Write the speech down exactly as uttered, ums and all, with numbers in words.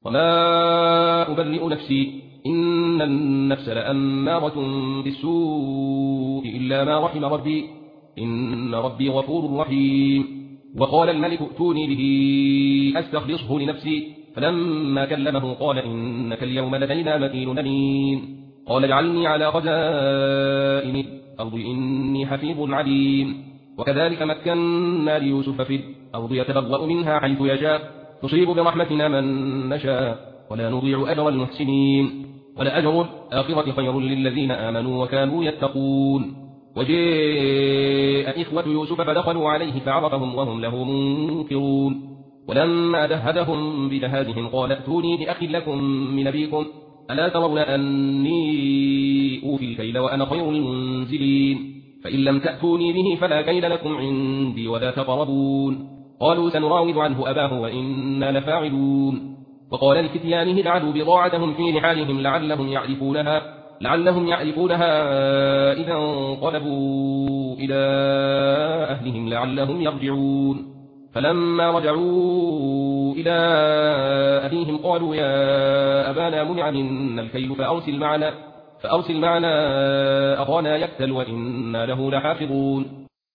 وما أبرئ نفسي إن النفس لأمارة بالسوء إلا ما رحم ربي إن ربي غفور رحيم. وقال الملك ائتوني به أستخلصه لنفسي فلما كلمه قال إنك اليوم لدينا مكين أمين. قال اجعلني على خزائن الأرض إني حفيظ عليم. وكذلك مكنا ليوسف في الأرض يتبوأ منها حيث يشاء نصيب برحمتنا من نشاء ولا نضيع أجر المحسنين ولأجر الآخرة خير للذين آمنوا وكانوا يتقون. وجاء إخوة يوسف فدخلوا عليه فعرفهم وهم له منكرون. ولما جهزهم بجهازهم قال ائتوني بأخ لكم من أبيكم ألا ترون أني أوفي الكيل وأنا خير المنزلين فإن لم تأتوني به فلا كيل لكم عندي ولا تقربون. قالوا سنراود عنه أباه وإنا لفاعلون. وقال لفتيانه اجعلوا بضاعتهم في رحالهم لعلهم يعرفونها لعلهم يعرفونها إذا انقلبوا إلى أهلهم لعلهم يرجعون. فلما رجعوا إلى أبيهم قالوا يا أبانا منع منا الكيل فأرسل معنا فأرسل معنا أخانا يكتل وإنا له لحافظون.